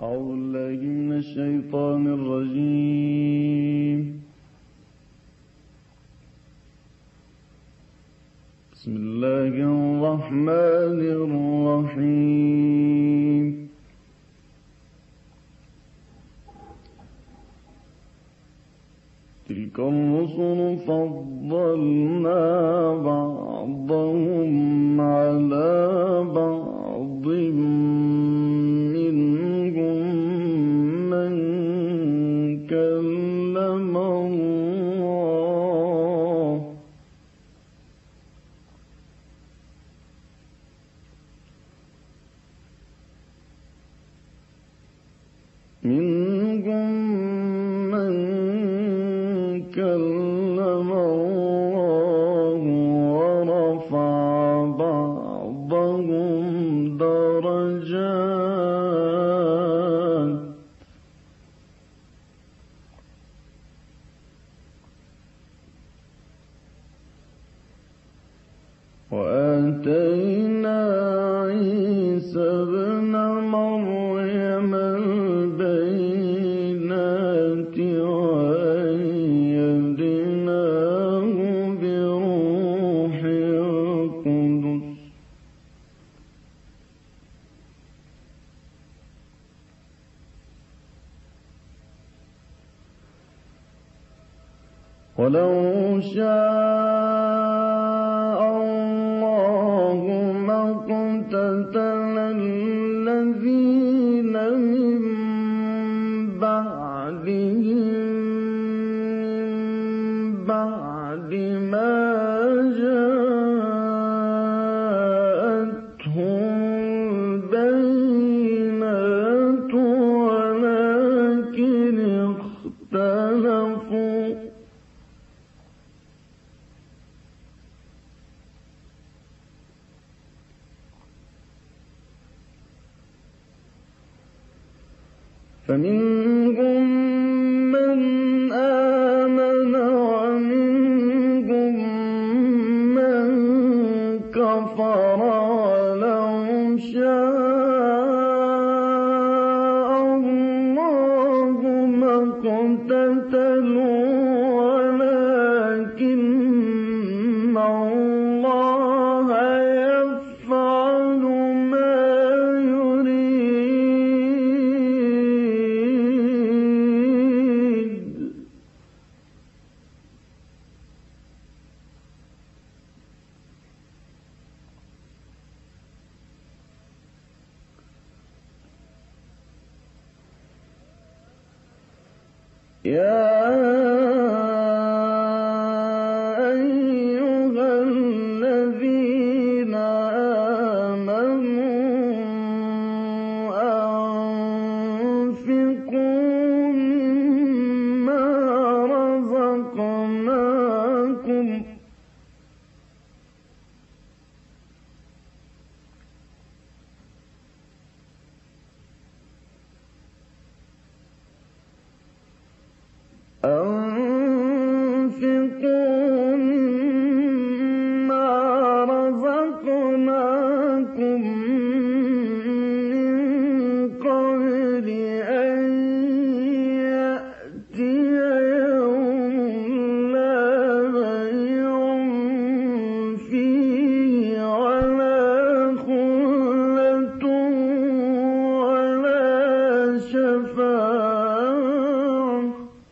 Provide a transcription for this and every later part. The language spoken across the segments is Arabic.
أعوذ بالله من الشيطان الرجيم. بسم الله الرحمن الرحيم. تلك الرسل فضلنا بعضهم على بعض، منهم من كلم الله، منهم من كلم الله ورفع بعضهم درجات، وآتينا عيسى ابن مريم البينات وأيدناه بروح القدس، ولو شاء الله ما اقتتل الذين من بعد ما جاءتهم البينات، ولكن اختلفوا، فمنهم من آمن ومنهم من كفر، ولو شاء الله ما اقتتلوا ولكن الله يفعل ما يريد. يا أيها الذين آمنوا أنفقوا مما رزقناكم من قبل أن يأتي يوم لا بيع فيه ولا خلة ولا شفاعة،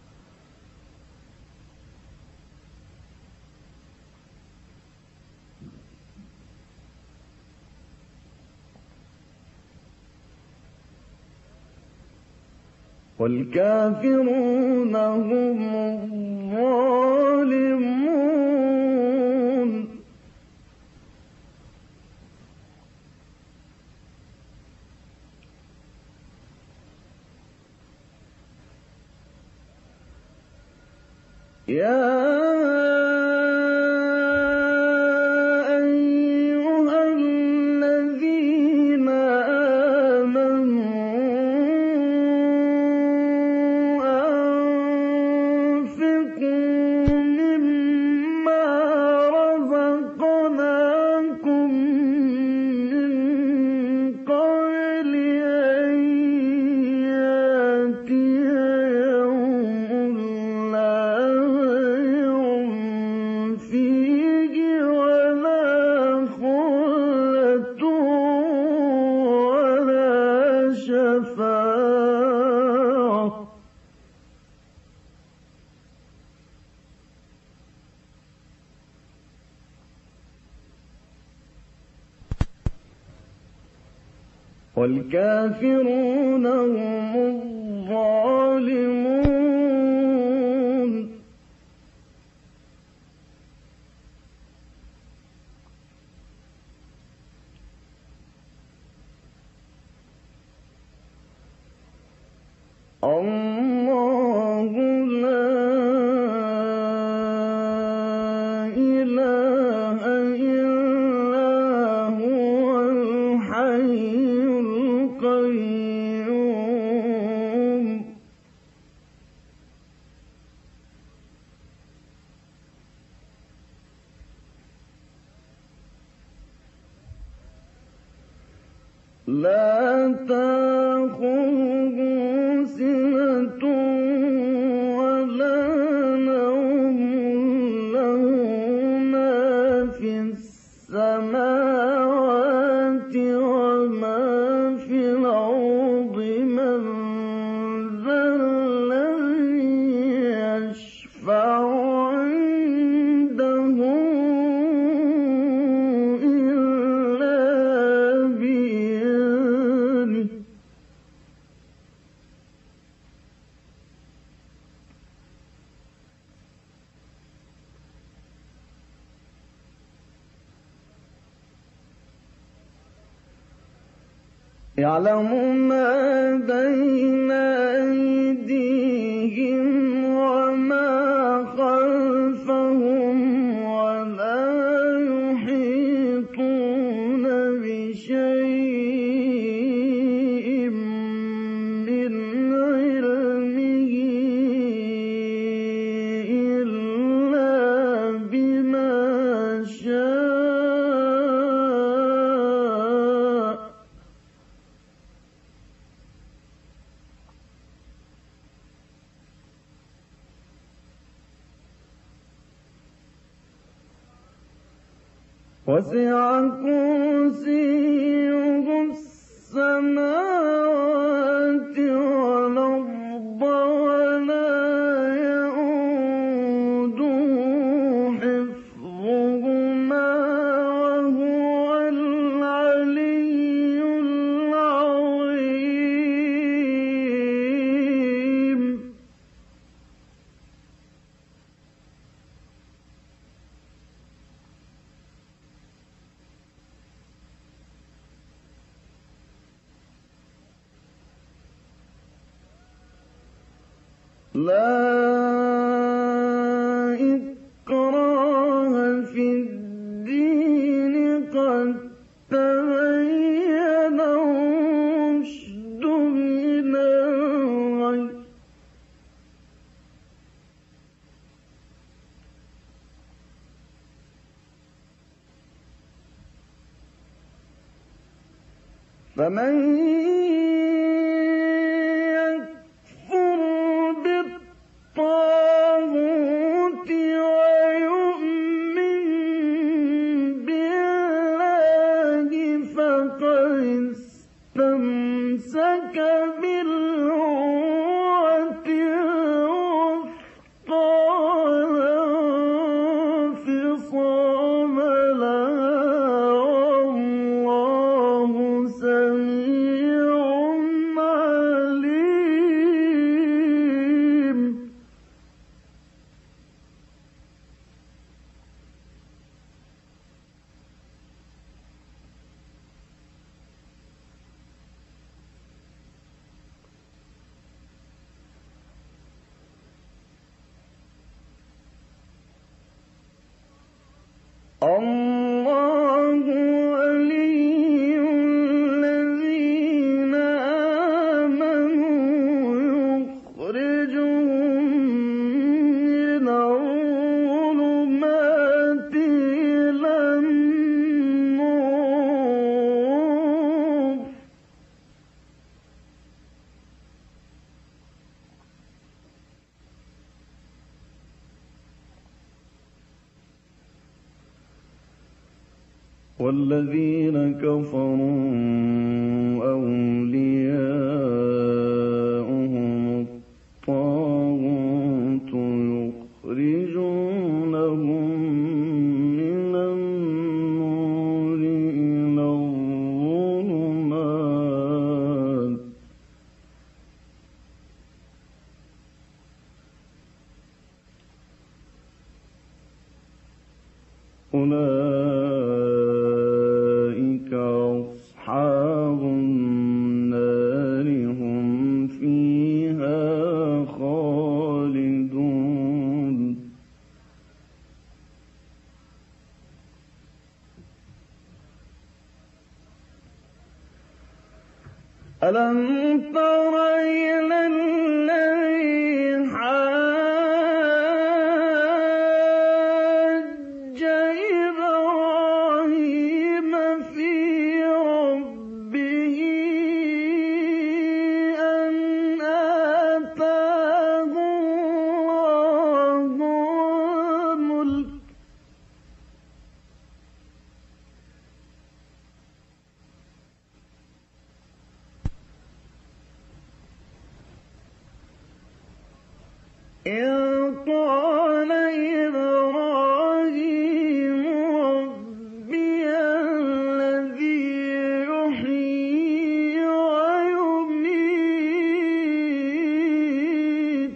والكافرون هم الظالمون. يا أيها الذين آمنوا أنفقوا مما رزقناكم من قبل أن شفاعة والكافرون هم الظالمون الله لا إله إلا هو الحي القيوم لا تأخذه سنة ولا نوم له ما في السماوات وما في الأرض من ذا الذي يشفع عنده إلا بإذنه يعلم ما بين أيديهم وما خلفهم ولا يحيطون بشيء من علمه إلا بما شاء وسع كرسيه السماوات والأرض ولا يئوده حفظهما وهو العلي العظيم لا إكراه في الدين قد تبين الرشد من الغي فمن الطاغوت ويؤمن بالله فقد استمسك بالعروة الوثقى لا انفصام لها والله سميع عليم الله ولي الذين آمنوا يخرجهم من الظلمات إلى النور والذين كفروا أولياء ألم تر إلى الذي حاج إبراهيم في ربه أن آتاه الله الملك إذ قال إبراهيم ربي الذي يحيي ويميت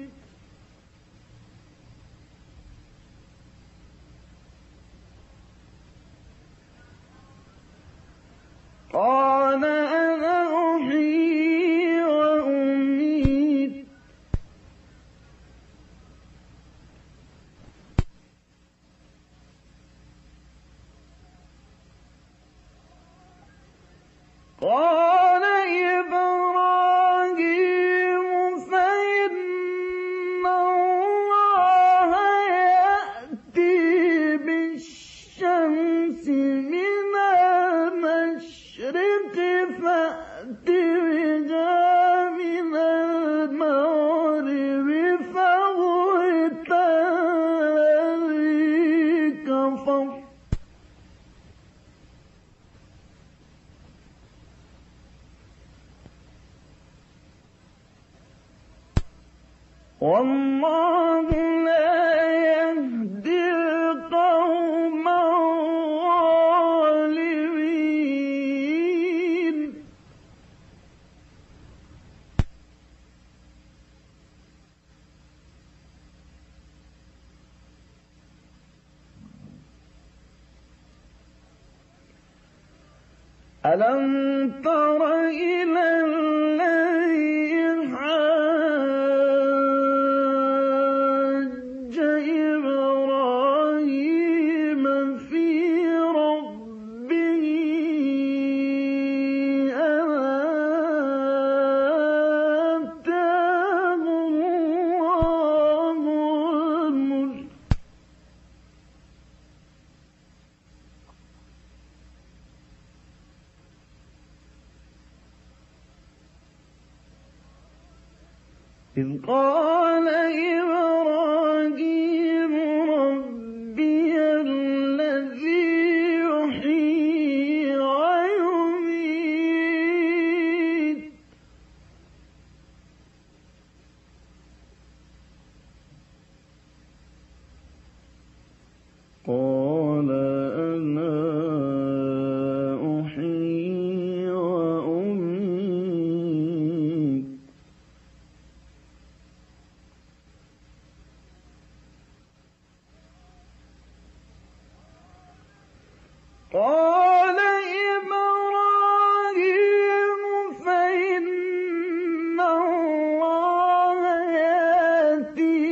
قال أنا أحيي وأميت قال إبراهيم فإن الله يأتي بالشمس من المشرق فأت بها من المغرب فبهت الذي كفر والله لا يهدي القوم الظالمين ألم تر إلى الذي حاج إبراهيم في ربه أن آتاه الله الملك إذ قال إبراهيم ربي الذي يحيي ويميت قال أنا أحيي وأميت قال إبراهيم فإن الله يأتي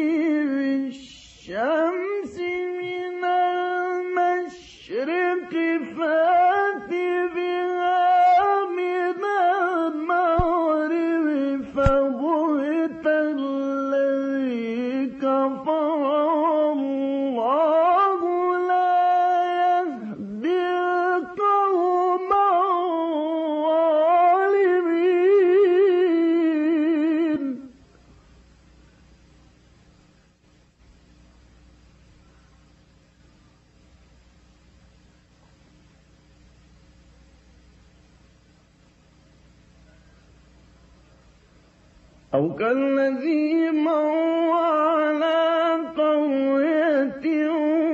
بالشمس من المشرق فأت بها من المغرب فبهت الذي كفر والله لا يهدي القوم الظالمين أو كالذي مر على قرية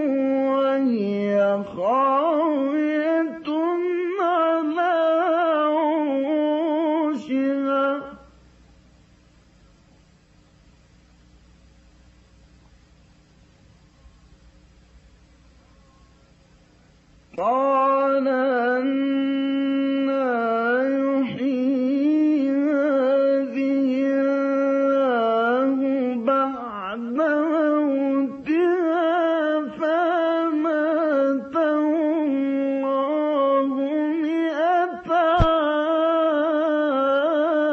وهي خاوية على عروشها قال أنى يحيي هذه الله بعد موتها فأماته الله 100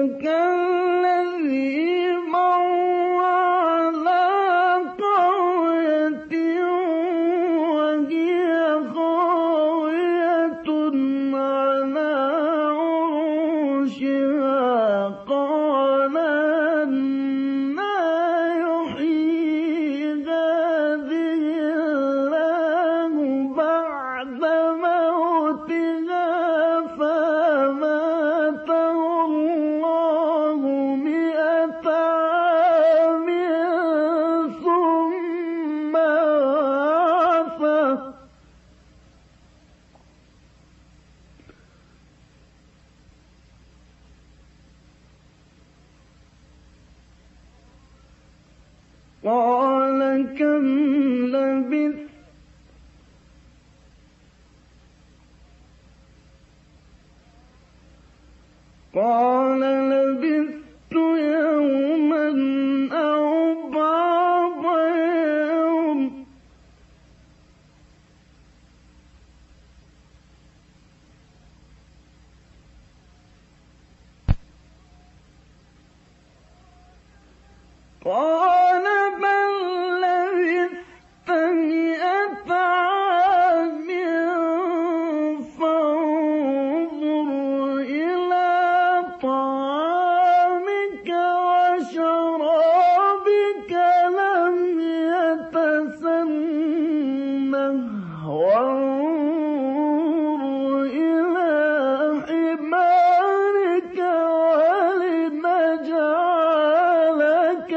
كالذي مر على قرية وهي خاوية على عروشها قال أنى يحيي هذه الله بعد موتها فأماته الله 100 عام ثم بعثه قال كم لبثت قال لبثت يوما أو بعض يوم قال بل لبثت 100 عام فانظر إلى طعامك وشرابك لم يتسنه وانظر إلى حمارك ولنجعلك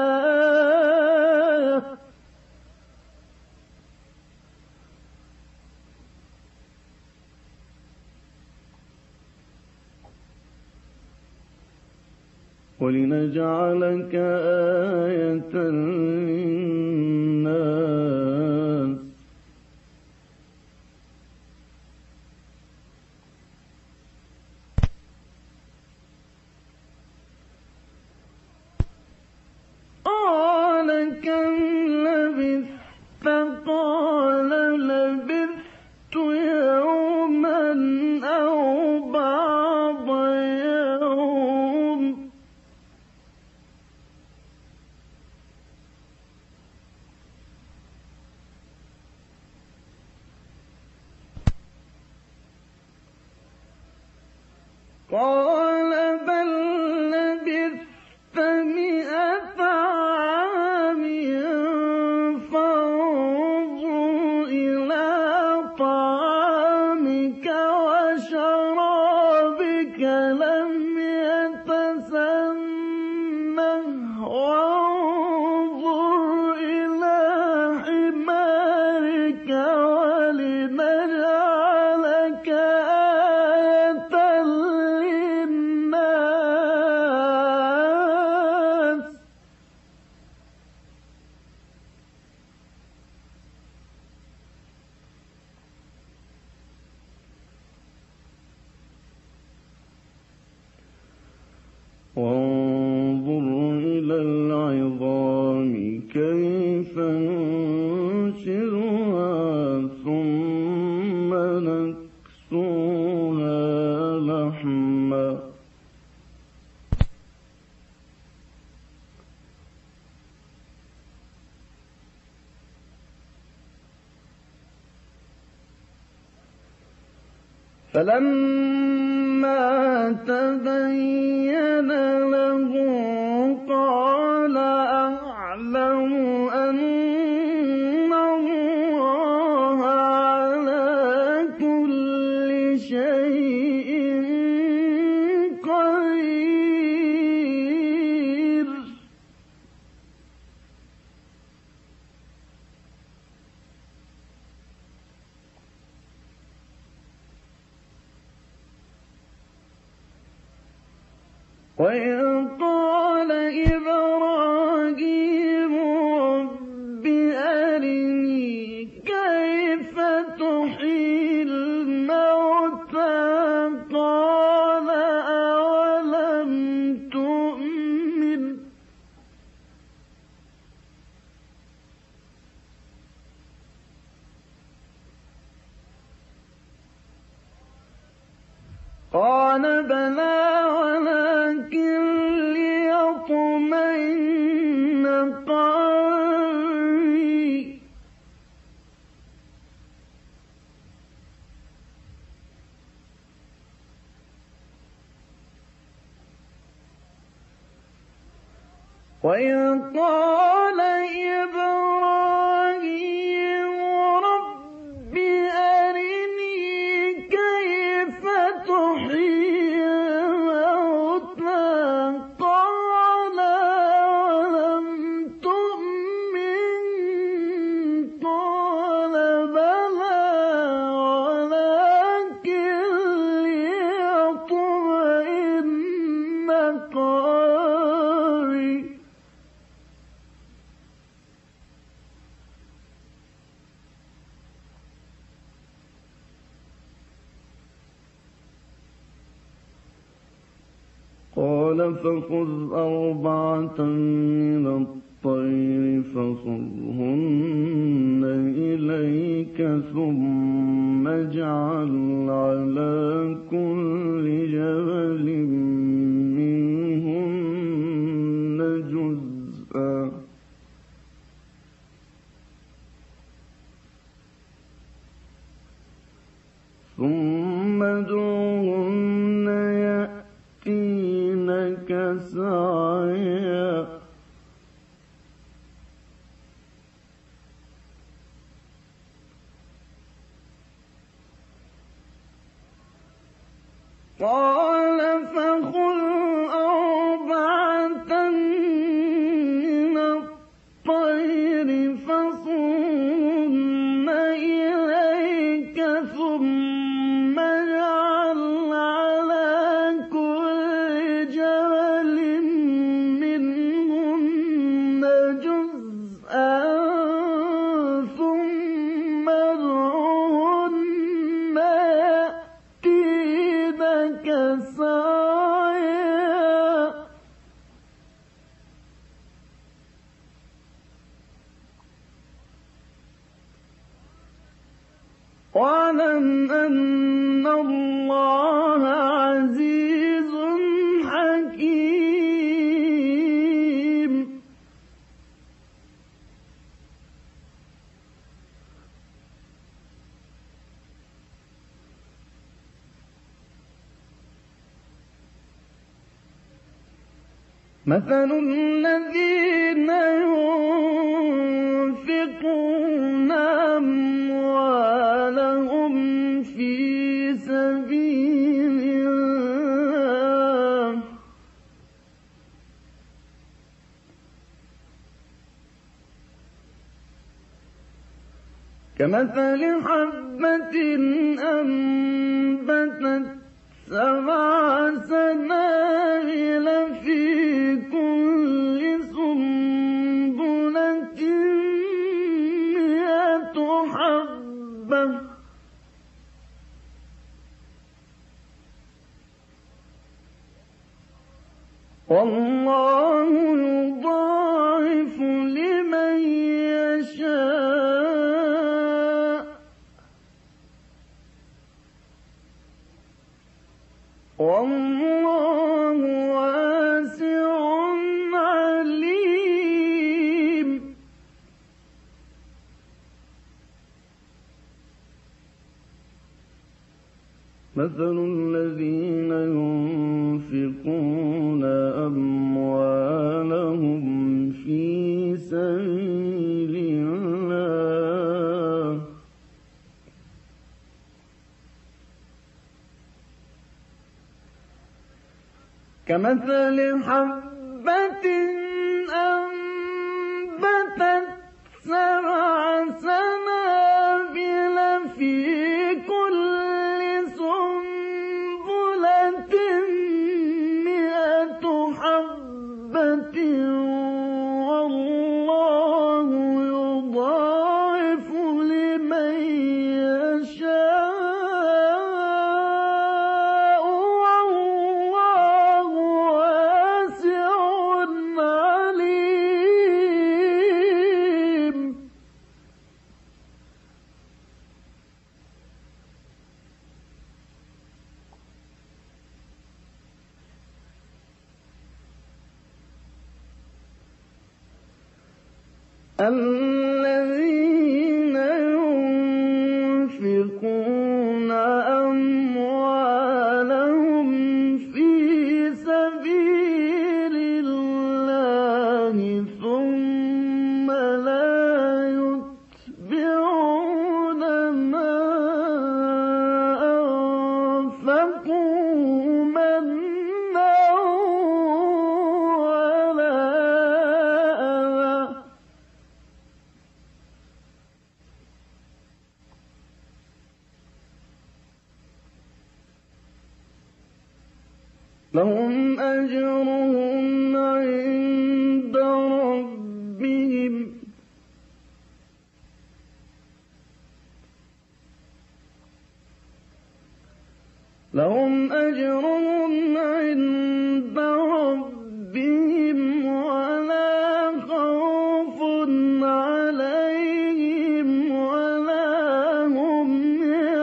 آية آية للناس قال كم لبثت قال لبثت يوما أو بعض يوم قال بل لبثت 100 عام فانظر إلى طعامك وشرابك لم يتسنه وانظر إلى حمارك ولنجعلك آية للناس وانظر إلى العظام كيف ننشرها ثم نكسوها لحما فلما تبين له قال أعلم أن الله على كل شيء قدير وإذ قال إبراهيم رب أرني كيف تحيي الموتى قال أولم تؤمن قال بلى ولكن وإذ قال إبراهيم رب أرني كيف تحيي الموتى قال أولم تؤمن قال بلى ولكن ليطمئن قلبي قال فخذ أربعة من الطير فصرهن إليك ثم اجعل على كل جبل منهن جزءا ثم ادعهن يأتينك سعيا قال فخذ أربعة من الطير فصرهن إليك ثم اجعل على كل جبل منهن جزءا ثم ادعهن يأتينك سعيا واعلم أن الله عزيز حكيم مثل الذين ينفقون أموالهم في سبيل الله كمثل حبة أنبتت 7 سنابل في كل سنبلة 100 حبة والله يضاعف لمن يشاء والله واسع عليم مثل الذين ينفقون أموالهم في سبيل الله كمثل حبة أنبتت 7 سنابل في كل سنبلة 100 حبة والله يضاعف لمن يشاء والله واسع عليم الذين ينفقون أموالهم في سبيل الله أجرهم عند ربهم لهم أجرهم عند ربهم ولا خوف عليهم ولا هم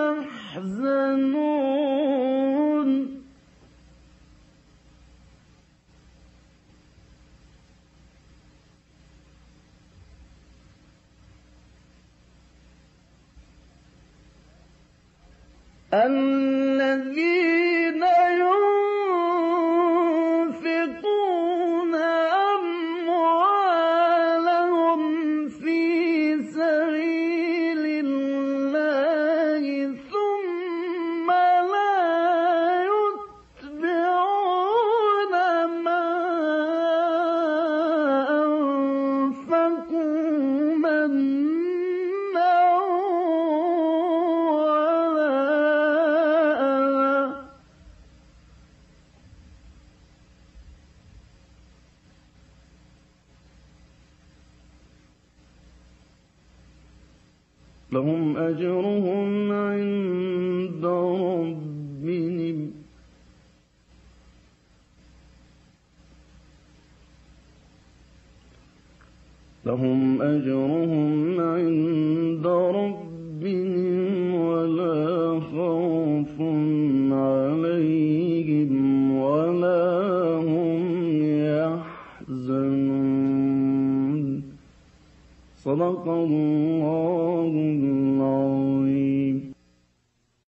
يحزنون الذين ينفقون أموالهم في سبيل الله ثم لا يتبعون ما أنفقوا منا لهم أجرهم عند ربهم لهم أجرهم عند ربهم ولا خوف عليهم ولا هم يحزنون. صدق الله